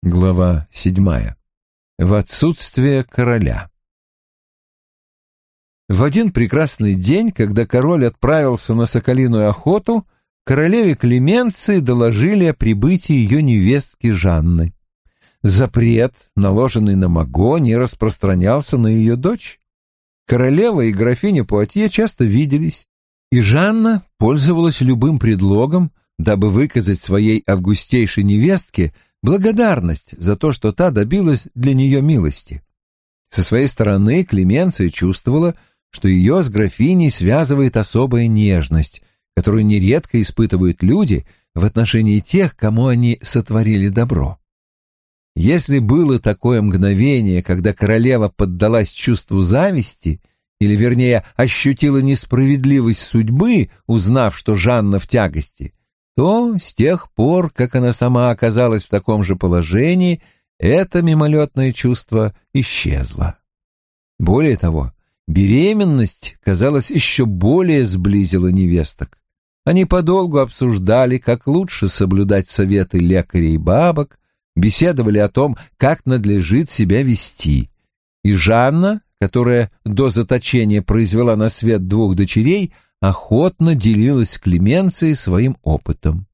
Глава 7. В отсутствие короля. В один прекрасный день, когда король отправился на соколиную охоту, королеве Клеменции доложили о прибытии ее невестки Жанны. Запрет, наложенный на Маго, не распространялся на ее дочь. Королева и графиня Пуатье часто виделись, и Жанна пользовалась любым предлогом, дабы выказать своей августейшей невестке благодарность за то, что та добилась для нее милости. Со своей стороны Клеменция чувствовала, что ее с графиней связывает особая нежность, которую нередко испытывают люди в отношении тех, кому они сотворили добро. Если было такое мгновение, когда королева поддалась чувству зависти, или, вернее, ощутила несправедливость судьбы, узнав, что Жанна в тягости, то с тех пор, как она сама оказалась в таком же положении, это мимолетное чувство исчезло. Более того, беременность, казалось, еще более сблизила невесток. Они подолгу обсуждали, как лучше соблюдать советы лекарей и бабок, беседовали о том, как надлежит себя вести. И Жанна, которая до заточения произвела на свет 2 дочерей, охотно делилась с Клеменцией своим опытом.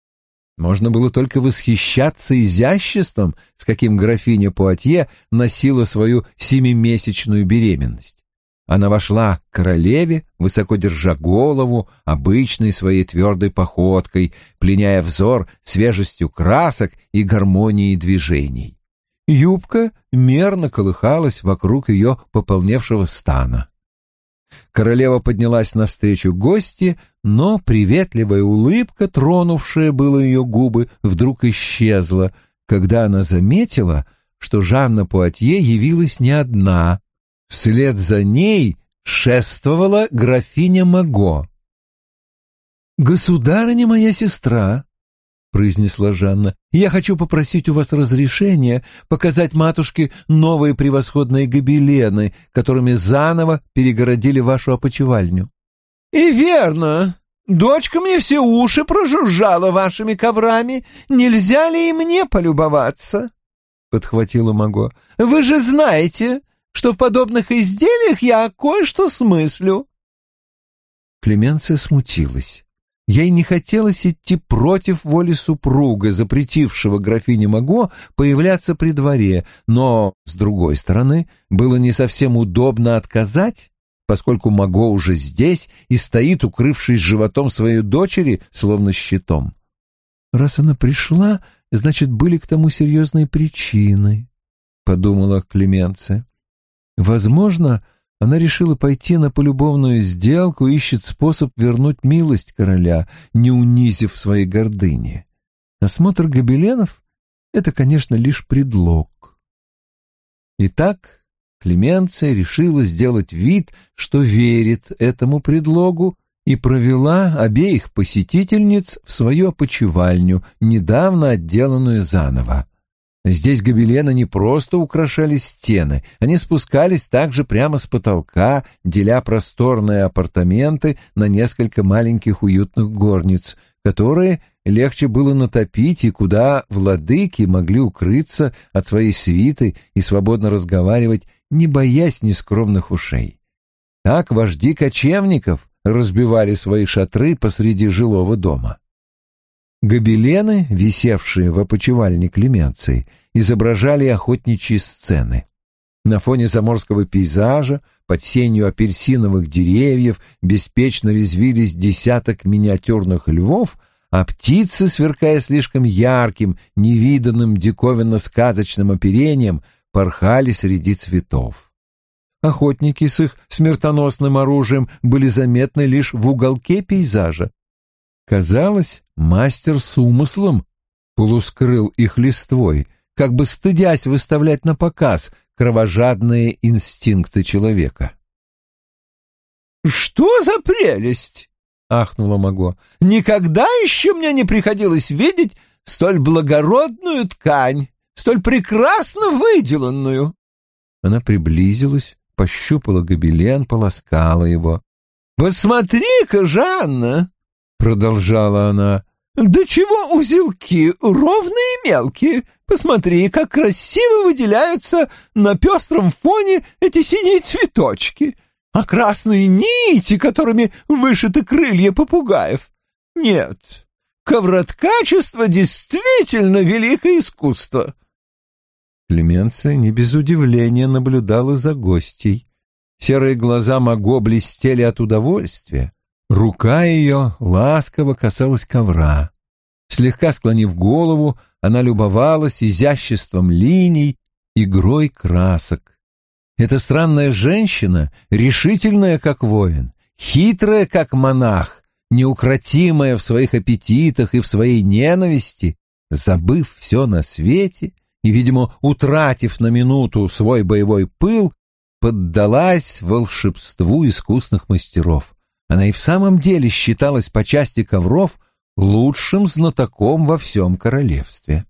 Можно было только восхищаться изяществом, с каким графиня Пуатье носила свою 7-месячную беременность. Она вошла к королеве, высоко держа голову, обычной своей твердой походкой, пленяя взор свежестью красок и гармонией движений. Юбка мерно колыхалась вокруг ее пополневшего стана. Королева поднялась навстречу гости, но приветливая улыбка, тронувшая было ее губы, вдруг исчезла, когда она заметила, что Жанна Пуатье явилась не одна. Вслед за ней шествовала графиня Маго. «Государыня моя сестра», — произнесла Жанна, — «я хочу попросить у вас разрешения показать матушке новые превосходные гобелены, которыми заново перегородили вашу опочивальню». «И верно. Дочка мне все уши прожужжала вашими коврами. Нельзя ли и мне полюбоваться?» — подхватила Маго. «Вы же знаете, что в подобных изделиях я кое-что смыслю». Клеменция смутилась. Ей не хотелось идти против воли супруга, запретившего графине Маго появляться при дворе, но, с другой стороны, было не совсем удобно отказать, поскольку Маго уже здесь и стоит, укрывшись животом своей дочери, словно щитом. «Раз она пришла, значит, были к тому серьезные причины», — подумала Клеменция. «Возможно, она решила пойти на полюбовную сделку и ищет способ вернуть милость короля, не унизив своей гордыни. Осмотр гобеленов — это, конечно, лишь предлог». Итак, Клеменция решила сделать вид, что верит этому предлогу, и провела обеих посетительниц в свою опочивальню, недавно отделанную заново. Здесь гобелены не просто украшали стены, они спускались также прямо с потолка, деля просторные апартаменты на несколько маленьких уютных горниц, которые легче было натопить и куда владыки могли укрыться от своей свиты и свободно разговаривать, не боясь нескромных ушей. Так вожди кочевников разбивали свои шатры посреди жилого дома. Гобелены, висевшие в опочивальне Клеменции, изображали охотничьи сцены. На фоне заморского пейзажа, под сенью апельсиновых деревьев, беспечно резвились десяток миниатюрных львов, а птицы, сверкая слишком ярким, невиданным диковинно-сказочным оперением, порхали среди цветов. Охотники с их смертоносным оружием были заметны лишь в уголке пейзажа. Казалось, мастер с умыслом полускрыл их листвой, как бы стыдясь выставлять на показ кровожадные инстинкты человека. «Что за прелесть!» — ахнула Маго. «Никогда еще мне не приходилось видеть столь благородную ткань, столь прекрасно выделанную». Она приблизилась, пощупала гобелен, полоскала его. «Посмотри-ка, Жанна!» — продолжала она. Да чего узелки ровные и мелкие? Посмотри, как красиво выделяются на пестром фоне эти синие цветочки, а красные нити, которыми вышиты крылья попугаев. Нет, ковроткачество действительно великое искусство. Клеменция не без удивления наблюдала за гостьей. Серые глаза Маго блестели от удовольствия. Рука ее ласково касалась ковра. Слегка склонив голову, она любовалась изяществом линий, игрой красок. Эта странная женщина, решительная, как воин, хитрая, как монах, неукротимая в своих аппетитах и в своей ненависти, забыв все на свете и, видимо, утратив на минуту свой боевой пыл, поддалась волшебству искусных мастеров. Она и в самом деле считалась по части ковров лучшим знатоком во всем королевстве.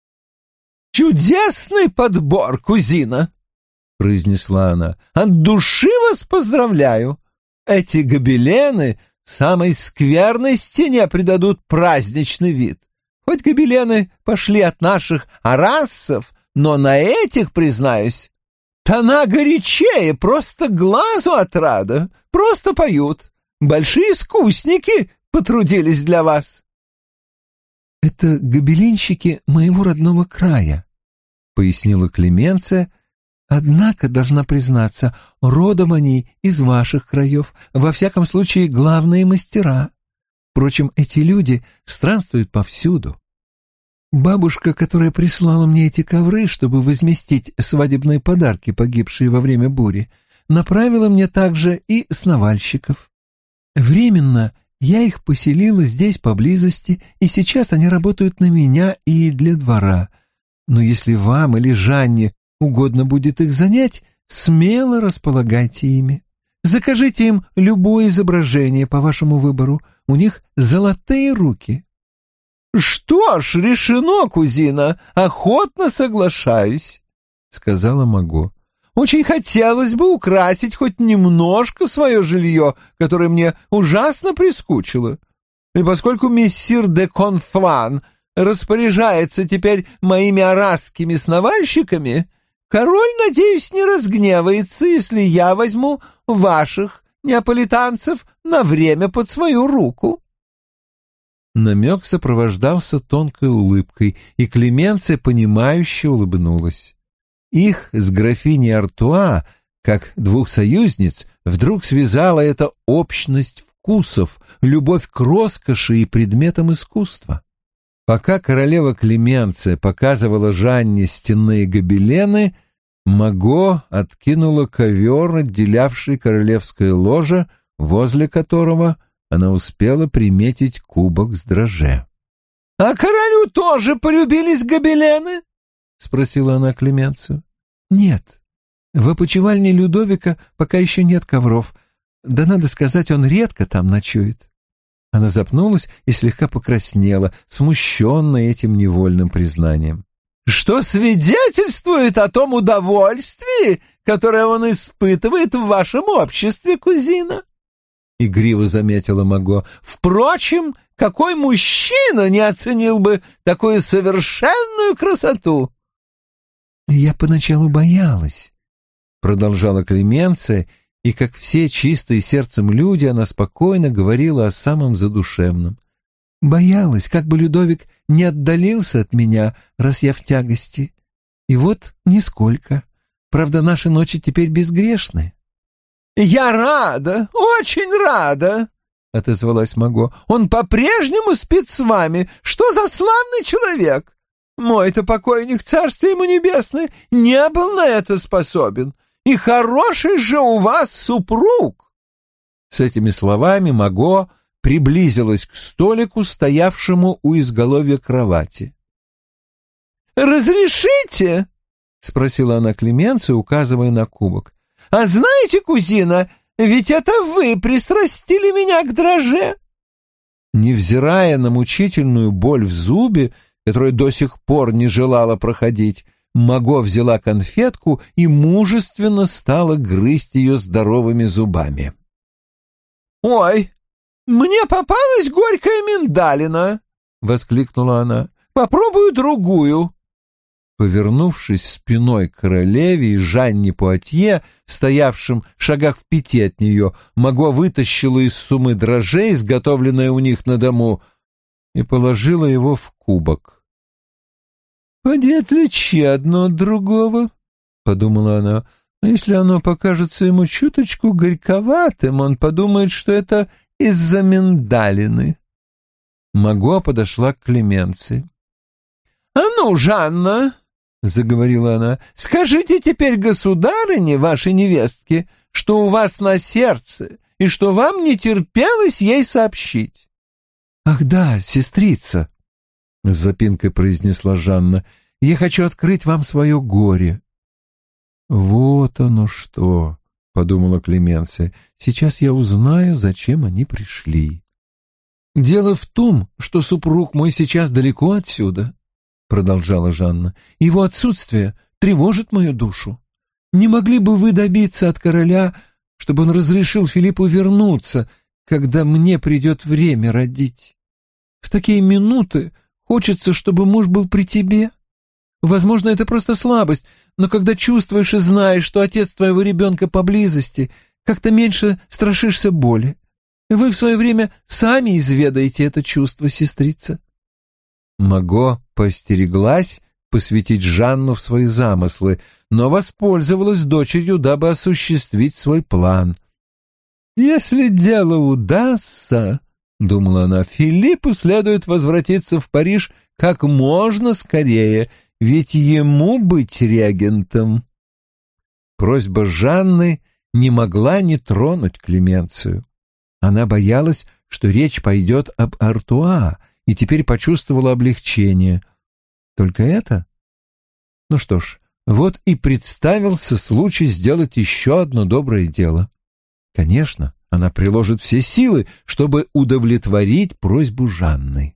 «Чудесный подбор, кузина!» — произнесла она. «От души вас поздравляю! Эти гобелены самой скверной стене придадут праздничный вид. Хоть гобелены пошли от наших арассов, но на этих, признаюсь, тона горячее, просто глазу отрада, просто поют. Большие искусники потрудились для вас». «Это гобеленщики моего родного края», — пояснила Клеменция. «Однако, должна признаться, родом они из ваших краев, во всяком случае главные мастера. Впрочем, эти люди странствуют повсюду. Бабушка, которая прислала мне эти ковры, чтобы возместить свадебные подарки, погибшие во время бури, направила мне также и сновальщиков. Временно я их поселила здесь поблизости, и сейчас они работают на меня и для двора. Но если вам или Жанне угодно будет их занять, смело располагайте ими. Закажите им любое изображение по вашему выбору. У них золотые руки». «Что ж, решено, кузина, охотно соглашаюсь», — сказала Маго. «Очень хотелось бы украсить хоть немножко свое жилье, которое мне ужасно прискучило. И поскольку мессир де Конфлан распоряжается теперь моими арасскими сновальщиками, король, надеюсь, не разгневается, если я возьму ваших неаполитанцев на время под свою руку». Намек сопровождался тонкой улыбкой, и Клеменция, понимающе улыбнулась. Их с графиней Артуа, как двух союзниц, вдруг связала эта общность вкусов, любовь к роскоши и предметам искусства. Пока королева Клеменция показывала Жанне стенные гобелены, Маго откинула ковер, отделявший королевское ложе, возле которого она успела приметить кубок с дрожжи. «А королю тоже полюбились гобелены?» — спросила она Клеменцию. «Нет, в опочивальне Людовика пока еще нет ковров. Да, надо сказать, он редко там ночует». Она запнулась и слегка покраснела, смущенная этим невольным признанием. «Что свидетельствует о том удовольствии, которое он испытывает в вашем обществе, кузина?» — игриво заметила Маго. «Впрочем, какой мужчина не оценил бы такую совершенную красоту?» «Я поначалу боялась», — продолжала Клеменция, и, как все чистые сердцем люди, она спокойно говорила о самом задушевном. «Боялась, как бы Людовик не отдалился от меня, раз я в тягости. И вот нисколько. Правда, наши ночи теперь безгрешны». «Я рада, очень рада», — отозвалась Маго. «Он по-прежнему спит с вами. Что за славный человек! Мой-то покойник, царствие ему небесное, не был на это способен. И хороший же у вас супруг!» С этими словами Маго приблизилась к столику, стоявшему у изголовья кровати. «Разрешите?» — спросила она Клеменцию, указывая на кубок. «А знаете, кузина, ведь это вы пристрастили меня к дрожже». Невзирая на мучительную боль в зубе, которая до сих пор не желала проходить, Маго взяла конфетку и мужественно стала грызть ее здоровыми зубами. «Ой, мне попалась горькая миндалина», воскликнула она. «Попробую другую». Повернувшись спиной к королеве и Жанне Пуатье, стоявшим в шагах в 5 от нее, Маго вытащила из суммы дрожжей, изготовленное у них на дому, и положила его в кубок. «Поди отличи одно от другого», — подумала она. «Но если оно покажется ему чуточку горьковатым, он подумает, что это из-за миндалины». Маго подошла к Клеменции. «А ну, Жанна!» — заговорила она. «Скажите теперь государыне, вашей невестке, что у вас на сердце и что вам не терпелось ей сообщить». «Ах да, сестрица!» — с запинкой произнесла Жанна. «Я хочу открыть вам свое горе». «Вот оно что!» — подумала Клеменция. «Сейчас я узнаю, зачем они пришли». «Дело в том, что супруг мой сейчас далеко отсюда», — продолжала Жанна. «Его отсутствие тревожит мою душу. Не могли бы вы добиться от короля, чтобы он разрешил Филиппу вернуться, когда мне придет время родить? В такие минуты хочется, чтобы муж был при тебе. Возможно, это просто слабость, но когда чувствуешь и знаешь, что отец твоего ребенка поблизости, как-то меньше страшишься боли. Вы в свое время сами изведаете это чувство, сестрица». Маго поостереглась посвятить Жанну в свои замыслы, но воспользовалась дочерью, дабы осуществить свой план. «Если дело удастся, — думала она, — Филиппу следует возвратиться в Париж как можно скорее, ведь ему быть регентом». Просьба Жанны не могла не тронуть Клеменцию. Она боялась, что речь пойдет об Артуа, и теперь почувствовала облегчение. Только это? Ну что ж, вот и представился случай сделать еще одно доброе дело. Конечно, она приложит все силы, чтобы удовлетворить просьбу Жанны.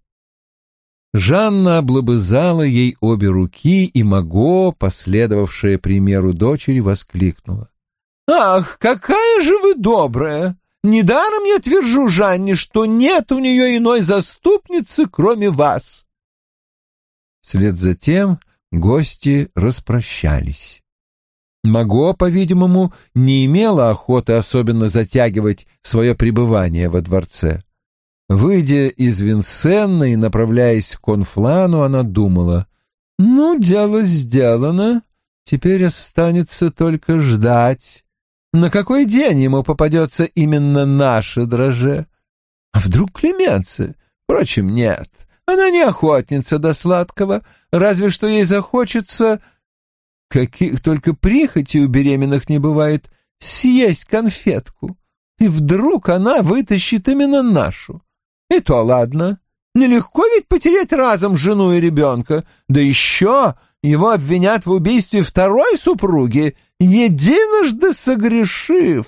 Жанна облобызала ей обе руки, и Маго, последовавшая примеру дочери, воскликнула. «Ах, какая же вы добрая! Недаром я твержу Жанне, что нет у нее иной заступницы, кроме вас». Вслед за тем гости распрощались. Маго, по-видимому, не имела охоты особенно затягивать свое пребывание во дворце. Выйдя из Винсенна и направляясь к Конфлану, она думала: «Ну, дело сделано, теперь останется только ждать. На какой день ему попадется именно наше дрожже? А вдруг Клеменция? Впрочем, нет, она не охотница до сладкого, разве что ей захочется, каких только прихотей у беременных не бывает, съесть конфетку, и вдруг она вытащит именно нашу. И то ладно, нелегко ведь потерять разом жену и ребенка, да еще его обвинят в убийстве второй супруги, единожды согрешив».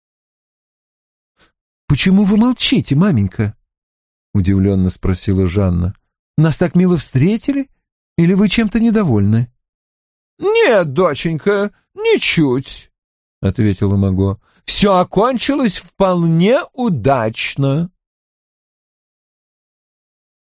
«Почему вы молчите, маменька?» — удивленно спросила Жанна. «Нас так мило встретили? Или вы чем-то недовольны?» «Нет, доченька, ничуть», — ответила Маго. «Все окончилось вполне удачно».